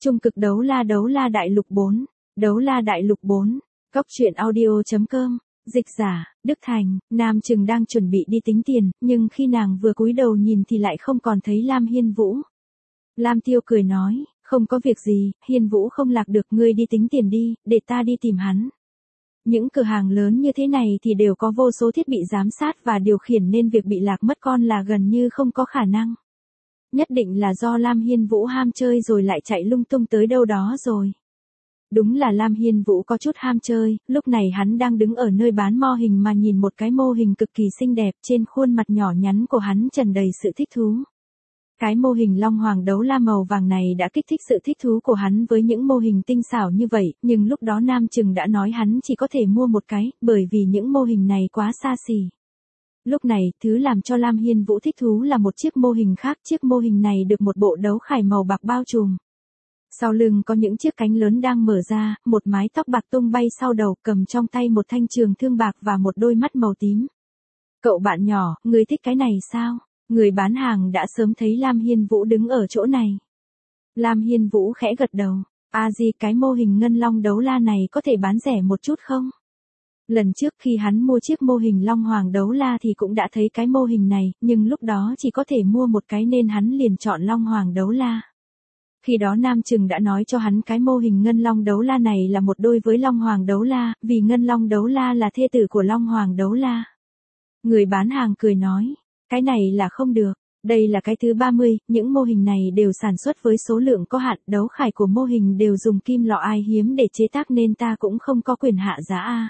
Trung cực đấu la đại lục 4. Đấu la đại lục 4. Cóc truyện audio.com. Dịch giả, Đức Thành. Nam Trừng đang chuẩn bị đi tính tiền, nhưng khi nàng vừa cúi đầu nhìn thì lại không còn thấy Lam Hiên Vũ. Lam Tiêu cười nói, không có việc gì, Hiên Vũ không lạc được, ngươi đi tính tiền đi, để ta đi tìm hắn. Những cửa hàng lớn như thế này thì đều có vô số thiết bị giám sát và điều khiển nên việc bị lạc mất con là gần như không có khả năng. Nhất định là do Lam Hiên Vũ ham chơi rồi lại chạy lung tung tới đâu đó rồi. Đúng là Lam Hiên Vũ có chút ham chơi, lúc này hắn đang đứng ở nơi bán mô hình mà nhìn một cái mô hình cực kỳ xinh đẹp, trên khuôn mặt nhỏ nhắn của hắn tràn đầy sự thích thú. Cái mô hình Long Hoàng đấu la màu vàng này đã kích thích sự thích thú của hắn với những mô hình tinh xảo như vậy, nhưng lúc đó Nam Trừng đã nói hắn chỉ có thể mua một cái, bởi vì những mô hình này quá xa xỉ. Lúc này, thứ làm cho Lam Hiên Vũ thích thú là một chiếc mô hình khác, chiếc mô hình này được một bộ đấu khải màu bạc bao trùm. Sau lưng có những chiếc cánh lớn đang mở ra, một mái tóc bạc tung bay sau đầu, cầm trong tay một thanh trường thương bạc và một đôi mắt màu tím. Cậu bạn nhỏ, ngươi thích cái này sao? Người bán hàng đã sớm thấy Lam Hiên Vũ đứng ở chỗ này. Lam Hiên Vũ khẽ gật đầu. Di, cái mô hình ngân long đấu la này có thể bán rẻ một chút không? Lần trước khi hắn mua chiếc mô hình Long Hoàng đấu la thì cũng đã thấy cái mô hình này, nhưng lúc đó chỉ có thể mua một cái nên hắn liền chọn Long Hoàng đấu la. Khi đó Nam Trừng đã nói cho hắn cái mô hình ngân long đấu la này là một đôi với Long Hoàng đấu la, vì ngân long đấu la là thê tử của Long Hoàng đấu la. Người bán hàng cười nói, cái này là không được, đây là cái thứ 30, những mô hình này đều sản xuất với số lượng có hạn, đấu khải của mô hình đều dùng kim lọ ai hiếm để chế tác nên ta cũng không có quyền hạ giá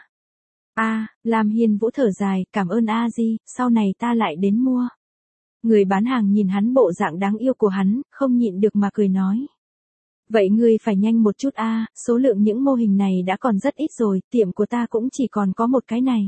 Lam Hiên Vũ thở dài, cảm ơn Di, sau này ta lại đến mua. Người bán hàng nhìn hắn bộ dạng đáng yêu của hắn, không nhịn được mà cười nói. Vậy ngươi phải nhanh một chút số lượng những mô hình này đã còn rất ít rồi, tiệm của ta cũng chỉ còn có một cái này.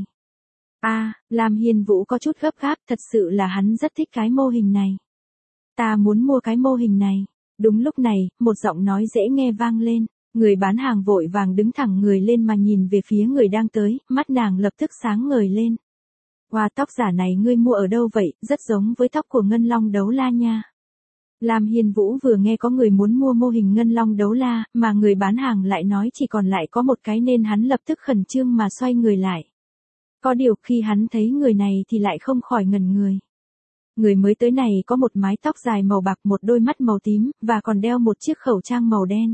Lam Hiên Vũ có chút gấp gáp, thật sự là hắn rất thích cái mô hình này. Ta muốn mua cái mô hình này. Đúng lúc này, một giọng nói dễ nghe vang lên. Người bán hàng vội vàng đứng thẳng người lên mà nhìn về phía người đang tới, mắt nàng lập tức sáng ngời lên. Wow, tóc giả này ngươi mua ở đâu vậy, rất giống với tóc của ngân long đấu la nha. Lam Hiên Vũ vừa nghe có người muốn mua mô hình ngân long đấu la, mà người bán hàng lại nói chỉ còn lại có một cái nên hắn lập tức khẩn trương mà xoay người lại. Có điều khi hắn thấy người này thì lại không khỏi ngẩn người. Người mới tới này có một mái tóc dài màu bạc, một đôi mắt màu tím, và còn đeo một chiếc khẩu trang màu đen.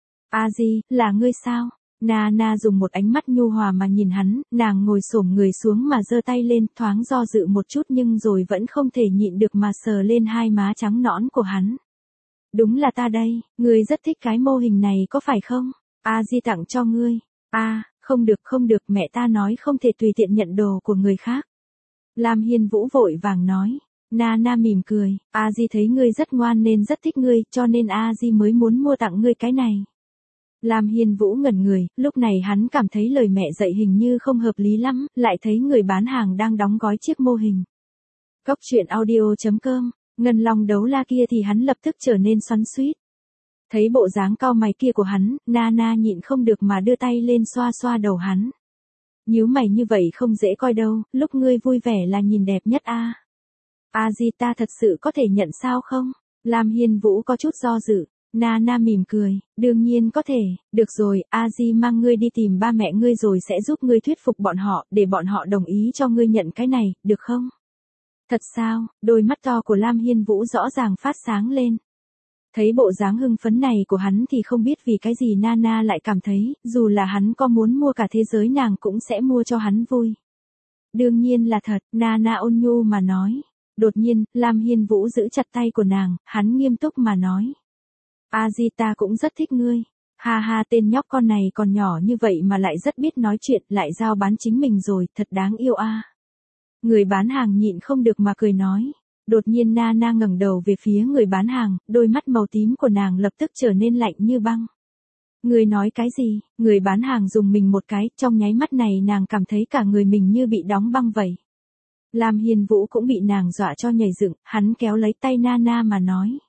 Di, là ngươi sao? Nana dùng một ánh mắt nhu hòa mà nhìn hắn, nàng ngồi xổm người xuống mà giơ tay lên, thoáng do dự một chút nhưng rồi vẫn không thể nhịn được mà sờ lên hai má trắng nõn của hắn. Đúng là ta đây, ngươi rất thích cái mô hình này có phải không? Di tặng cho ngươi. Không được, mẹ ta nói không thể tùy tiện nhận đồ của người khác. Lam Hiên Vũ vội vàng nói. Nana mỉm cười, Di thấy ngươi rất ngoan nên rất thích ngươi, cho nên Di mới muốn mua tặng ngươi cái này. Lam Hiên Vũ ngẩn người, lúc này hắn cảm thấy lời mẹ dạy hình như không hợp lý lắm, lại thấy người bán hàng đang đóng gói chiếc mô hình. Cóc truyện audio.com, ngân long đấu la kia thì hắn lập tức trở nên xoắn xuýt. Thấy bộ dáng cau mày kia của hắn, Nana nhịn không được mà đưa tay lên xoa xoa đầu hắn. Nhíu mày như vậy không dễ coi đâu, lúc ngươi vui vẻ là nhìn đẹp nhất Di, ta thật sự có thể nhận sao không? Lam Hiên Vũ có chút do dự. Nana mỉm cười, đương nhiên có thể, được rồi, Di mang ngươi đi tìm ba mẹ ngươi rồi sẽ giúp ngươi thuyết phục bọn họ, để bọn họ đồng ý cho ngươi nhận cái này, được không? Thật sao? Đôi mắt to của Lam Hiên Vũ rõ ràng phát sáng lên. Thấy bộ dáng hưng phấn này của hắn thì không biết vì cái gì Nana lại cảm thấy, dù là hắn có muốn mua cả thế giới nàng cũng sẽ mua cho hắn vui. Đương nhiên là thật, Nana ôn nhu mà nói. Đột nhiên, Lam Hiên Vũ giữ chặt tay của nàng, hắn nghiêm túc mà nói. Di, ta cũng rất thích ngươi. Ha, tên nhóc con này còn nhỏ như vậy mà lại rất biết nói chuyện, lại giao bán chính mình rồi, thật đáng yêu Người bán hàng nhịn không được mà cười nói. Đột nhiên Nana ngẩng đầu về phía người bán hàng, đôi mắt màu tím của nàng lập tức trở nên lạnh như băng. Người nói cái gì? Người bán hàng dùng mình một cái, trong nháy mắt này nàng cảm thấy cả người mình như bị đóng băng vậy. Lam Hiên Vũ cũng bị nàng dọa cho nhảy dựng, hắn kéo lấy tay Nana mà nói.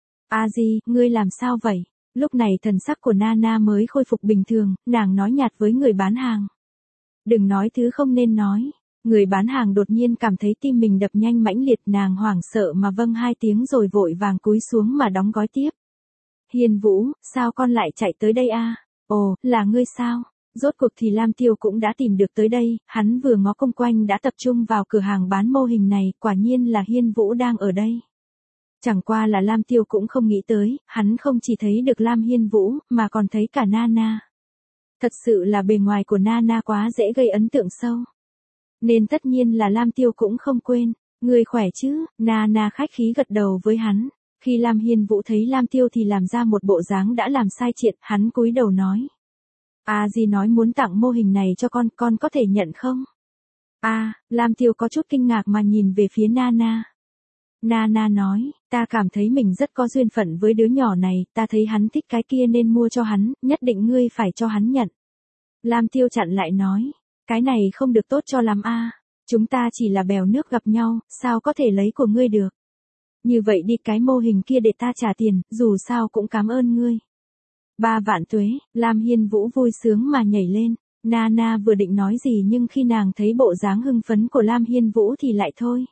Di, ngươi làm sao vậy? Lúc này thần sắc của Nana mới khôi phục bình thường, nàng nói nhạt với người bán hàng. Đừng nói thứ không nên nói. Người bán hàng đột nhiên cảm thấy tim mình đập nhanh mãnh liệt, nàng hoảng sợ mà vâng hai tiếng rồi vội vàng cúi xuống mà đóng gói tiếp. Hiên Vũ, sao con lại chạy tới đây a? Ồ, là ngươi sao? Rốt cuộc thì Lam Tiêu cũng đã tìm được tới đây, hắn vừa ngó xung quanh đã tập trung vào cửa hàng bán mô hình này, quả nhiên là Hiên Vũ đang ở đây. Chẳng qua là Lam Tiêu cũng không nghĩ tới, hắn không chỉ thấy được Lam Hiên Vũ, mà còn thấy cả Nana. Thật sự là bề ngoài của Nana quá dễ gây ấn tượng sâu. Nên tất nhiên là Lam Tiêu cũng không quên. Người khỏe chứ? Nana khách khí gật đầu với hắn. Khi Lam Hiên Vũ thấy Lam Tiêu thì làm ra một bộ dáng đã làm sai chuyện, hắn cúi đầu nói. Dì nói muốn tặng mô hình này cho con có thể nhận không? Lam Tiêu có chút kinh ngạc mà nhìn về phía Nana. Nana nói, ta cảm thấy mình rất có duyên phận với đứa nhỏ này, ta thấy hắn thích cái kia nên mua cho hắn, nhất định ngươi phải cho hắn nhận. Lam Tiêu chặn lại nói, cái này không được tốt cho lắm chúng ta chỉ là bèo nước gặp nhau, sao có thể lấy của ngươi được. Như vậy đi, cái mô hình kia để ta trả tiền, dù sao cũng cảm ơn ngươi. 3 vạn tuế, Lam Hiên Vũ vui sướng mà nhảy lên. Nana vừa định nói gì nhưng khi nàng thấy bộ dáng hưng phấn của Lam Hiên Vũ thì lại thôi.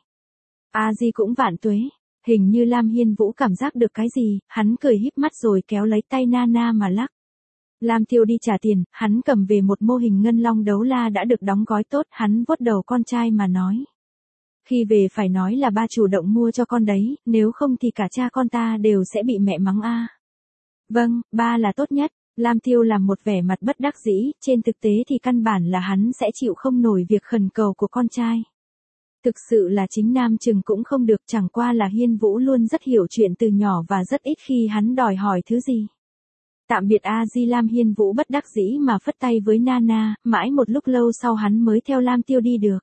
Di cũng vạn tuế. Hình như Lam Hiên Vũ cảm giác được cái gì, hắn cười híp mắt rồi kéo lấy tay Nana mà lắc. Lam Tiêu đi trả tiền, hắn cầm về một mô hình ngân long đấu la đã được đóng gói tốt, hắn vuốt đầu con trai mà nói. Khi về phải nói là ba chủ động mua cho con đấy, nếu không thì cả cha con ta đều sẽ bị mẹ mắng Vâng, ba là tốt nhất. Lam Tiêu làm một vẻ mặt bất đắc dĩ, trên thực tế thì căn bản là hắn sẽ chịu không nổi việc khẩn cầu của con trai. Thực sự là chính Nam Chừng cũng không được, chẳng qua là Hiên Vũ luôn rất hiểu chuyện từ nhỏ và rất ít khi hắn đòi hỏi thứ gì. Tạm biệt Di. Lam Hiên Vũ bất đắc dĩ mà phất tay với Nana, mãi một lúc lâu sau hắn mới theo Lam Tiêu đi được.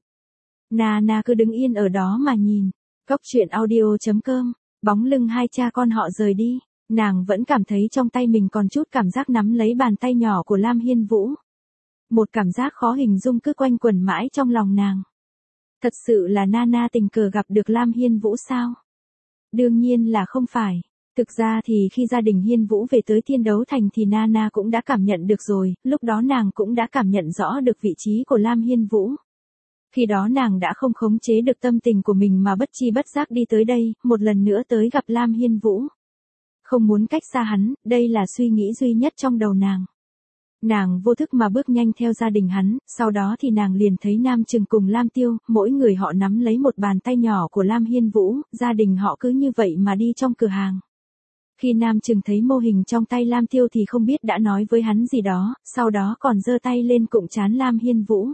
Nana cứ đứng yên ở đó mà nhìn. Cốc truyện audio.com, bóng lưng hai cha con họ rời đi, nàng vẫn cảm thấy trong tay mình còn chút cảm giác nắm lấy bàn tay nhỏ của Lam Hiên Vũ. Một cảm giác khó hình dung cứ quanh quẩn mãi trong lòng nàng. Thật sự là Nana tình cờ gặp được Lam Hiên Vũ sao? Đương nhiên là không phải. Thực ra thì khi gia đình Hiên Vũ về tới Thiên Đấu Thành thì Nana cũng đã cảm nhận được rồi, lúc đó nàng cũng đã cảm nhận rõ được vị trí của Lam Hiên Vũ. Khi đó nàng đã không khống chế được tâm tình của mình mà bất chi bất giác đi tới đây, một lần nữa tới gặp Lam Hiên Vũ. Không muốn cách xa hắn, đây là suy nghĩ duy nhất trong đầu nàng. Nàng vô thức mà bước nhanh theo gia đình hắn, sau đó thì nàng liền thấy Nam Chừng cùng Lam Tiêu, mỗi người họ nắm lấy một bàn tay nhỏ của Lam Hiên Vũ, gia đình họ cứ như vậy mà đi trong cửa hàng. Khi Nam Chừng thấy mô hình trong tay Lam Tiêu thì không biết đã nói với hắn gì đó, sau đó còn giơ tay lên cụng trán Lam Hiên Vũ.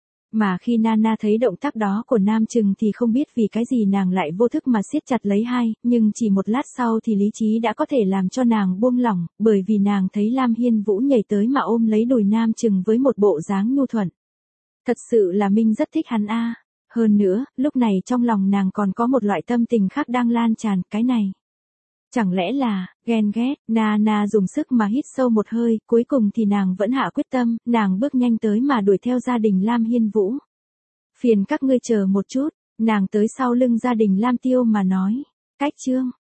Mà khi Nana thấy động tác đó của Nam Chừng thì không biết vì cái gì nàng lại vô thức mà siết chặt lấy nhưng chỉ một lát sau thì lý trí đã có thể làm cho nàng buông lỏng, bởi vì nàng thấy Lam Hiên Vũ nhảy tới mà ôm lấy đùi Nam Chừng với một bộ dáng nhu thuận. Thật sự là Minh rất thích hắn Hơn nữa, lúc này trong lòng nàng còn có một loại tâm tình khác đang lan tràn, cái này. Chẳng lẽ là, ghen ghét, Nana dùng sức mà hít sâu một hơi, cuối cùng thì nàng vẫn hạ quyết tâm, nàng bước nhanh tới mà đuổi theo gia đình Lam Hiên Vũ. Phiền các ngươi chờ một chút, nàng tới sau lưng gia đình Lam Tiêu mà nói. Cách chương.